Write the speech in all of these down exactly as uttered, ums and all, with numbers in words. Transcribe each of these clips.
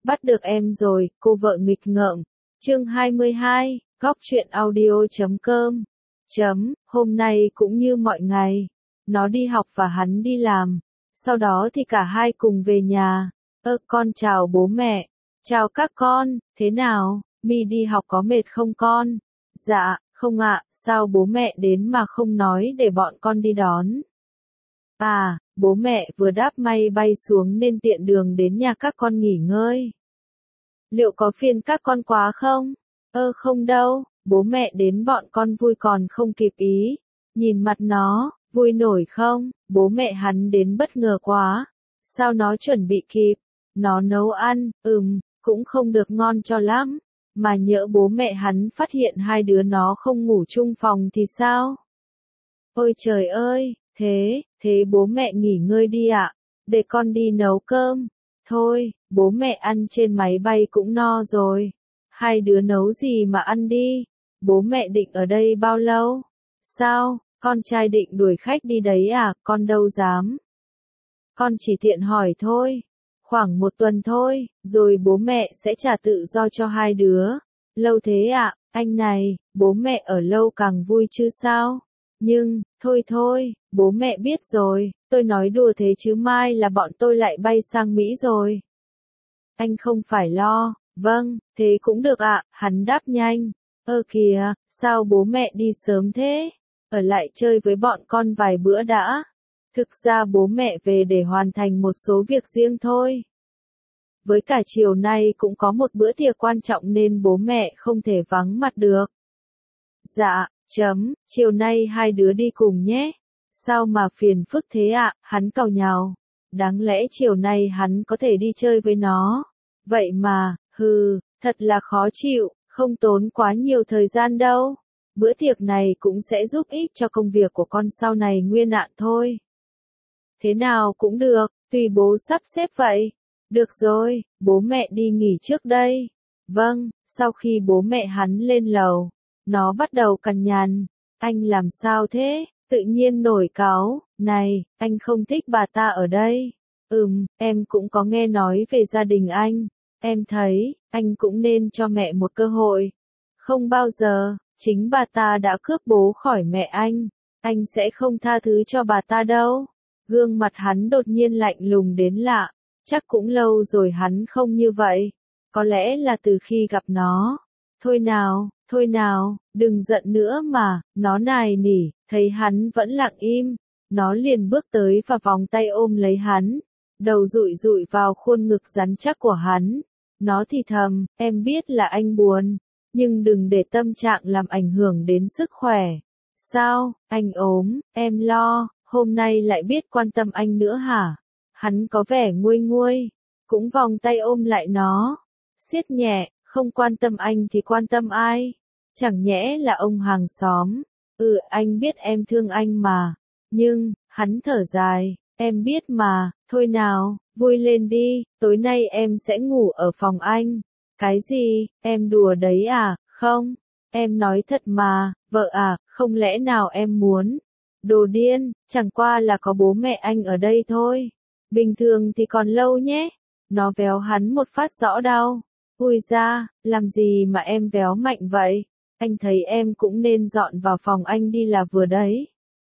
Bắt được em rồi, cô vợ nghịch ngợm. Chương hai mươi hai, góc truyện audio chấm com. Chấm, hôm nay cũng như mọi ngày. Nó đi học và hắn đi làm. Sau đó thì cả hai cùng về nhà. Ơ con chào bố mẹ. Chào các con, thế nào, Mi đi học có mệt không con? Dạ, không ạ, sao bố mẹ đến mà không nói để bọn con đi đón? À, bố mẹ vừa đáp may bay xuống nên tiện đường đến nhà các con nghỉ ngơi. Liệu có phiền các con quá không? Ơ không đâu, bố mẹ đến bọn con vui còn không kịp ý. Nhìn mặt nó, vui nổi không? Bố mẹ hắn đến bất ngờ quá. Sao nó chuẩn bị kịp? Nó nấu ăn, ừm, cũng không được ngon cho lắm. Mà nhỡ bố mẹ hắn phát hiện hai đứa nó không ngủ chung phòng thì sao? Ôi trời ơi, thế, thế bố mẹ nghỉ ngơi đi ạ, để con đi nấu cơm. Thôi, bố mẹ ăn trên máy bay cũng no rồi. Hai đứa nấu gì mà ăn đi. Bố mẹ định ở đây bao lâu? Sao, con trai định đuổi khách đi đấy à, con đâu dám. Con chỉ tiện hỏi thôi. Khoảng một tuần thôi, rồi bố mẹ sẽ trả tự do cho hai đứa. Lâu thế ạ, anh này, bố mẹ ở lâu càng vui chứ sao? Nhưng, thôi thôi, bố mẹ biết rồi, tôi nói đùa thế chứ mai là bọn tôi lại bay sang Mỹ rồi. Anh không phải lo, vâng, thế cũng được ạ, hắn đáp nhanh. Ơ kìa, sao bố mẹ đi sớm thế? Ở lại chơi với bọn con vài bữa đã. Thực ra bố mẹ về để hoàn thành một số việc riêng thôi. Với cả chiều nay cũng có một bữa tiệc quan trọng nên bố mẹ không thể vắng mặt được. Dạ, chấm, chiều nay hai đứa đi cùng nhé. Sao mà phiền phức thế ạ, à? Hắn càu nhàu. Đáng lẽ chiều nay hắn có thể đi chơi với nó. Vậy mà, hừ, thật là khó chịu, không tốn quá nhiều thời gian đâu. Bữa tiệc này cũng sẽ giúp ích cho công việc của con sau này nguyên hạn thôi. Thế nào cũng được, tùy bố sắp xếp vậy. Được rồi, bố mẹ đi nghỉ trước đây. Vâng, sau khi bố mẹ hắn lên lầu, nó bắt đầu cằn nhằn. Anh làm sao thế? Tự nhiên nổi cáu. Này, anh không thích bà ta ở đây. Ừm, em cũng có nghe nói về gia đình anh. Em thấy, anh cũng nên cho mẹ một cơ hội. Không bao giờ, chính bà ta đã cướp bố khỏi mẹ anh. Anh sẽ không tha thứ cho bà ta đâu. Gương mặt hắn đột nhiên lạnh lùng đến lạ. Chắc cũng lâu rồi hắn không như vậy. Có lẽ là từ khi gặp nó. Thôi nào, thôi nào, đừng giận nữa mà, nó nài nỉ, thấy hắn vẫn lặng im. Nó liền bước tới và vòng tay ôm lấy hắn. Đầu dụi dụi vào khuôn ngực rắn chắc của hắn. Nó thì thầm, em biết là anh buồn. Nhưng đừng để tâm trạng làm ảnh hưởng đến sức khỏe. Sao, anh ốm, em lo, hôm nay lại biết quan tâm anh nữa hả? Hắn có vẻ nguôi nguôi, cũng vòng tay ôm lại nó, siết nhẹ, không quan tâm anh thì quan tâm ai? Chẳng nhẽ là ông hàng xóm? Ừ, anh biết em thương anh mà, nhưng, hắn thở dài, em biết mà, thôi nào, vui lên đi, tối nay em sẽ ngủ ở phòng anh. Cái gì, em đùa đấy à, không? Em nói thật mà, vợ à, không lẽ nào em muốn? Đồ điên, chẳng qua là có bố mẹ anh ở đây thôi. Bình thường thì còn lâu nhé. Nó véo hắn một phát rõ đau. Ui ra, làm gì mà em véo mạnh vậy? Anh thấy em cũng nên dọn vào phòng anh đi là vừa đấy.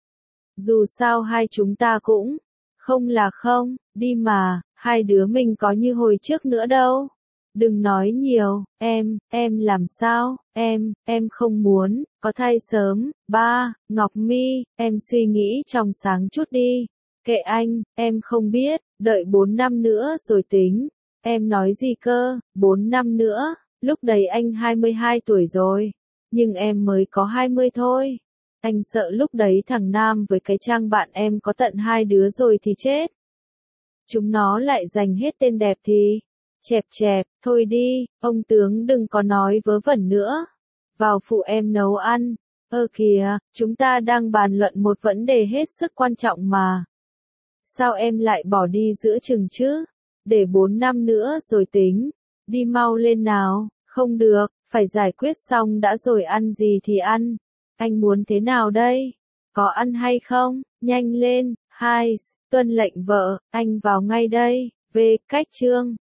Dù sao hai chúng ta cũng, không là không, đi mà, hai đứa mình có như hồi trước nữa đâu. Đừng nói nhiều, em, em làm sao, em, em không muốn, có thai sớm, ba, Ngọc Mi, em suy nghĩ trong sáng chút đi. Kệ anh, em không biết, đợi bốn năm nữa rồi tính. Em nói gì cơ, bốn năm nữa, lúc đấy anh hai mươi hai tuổi rồi. Nhưng em mới có hai mươi thôi. Anh sợ lúc đấy thằng Nam với cái trang bạn em có tận hai đứa rồi thì chết. Chúng nó lại giành hết tên đẹp thì... Chẹp chẹp, thôi đi, ông tướng đừng có nói vớ vẩn nữa. Vào phụ em nấu ăn. Ơ kìa, chúng ta đang bàn luận một vấn đề hết sức quan trọng mà. Sao em lại bỏ đi giữa chừng chứ? Để bốn năm nữa rồi tính. Đi mau lên nào, không được, phải giải quyết xong đã rồi ăn gì thì ăn. Anh muốn thế nào đây? Có ăn hay không? Nhanh lên, hai, tuân lệnh vợ, anh vào ngay đây. Về cách chương.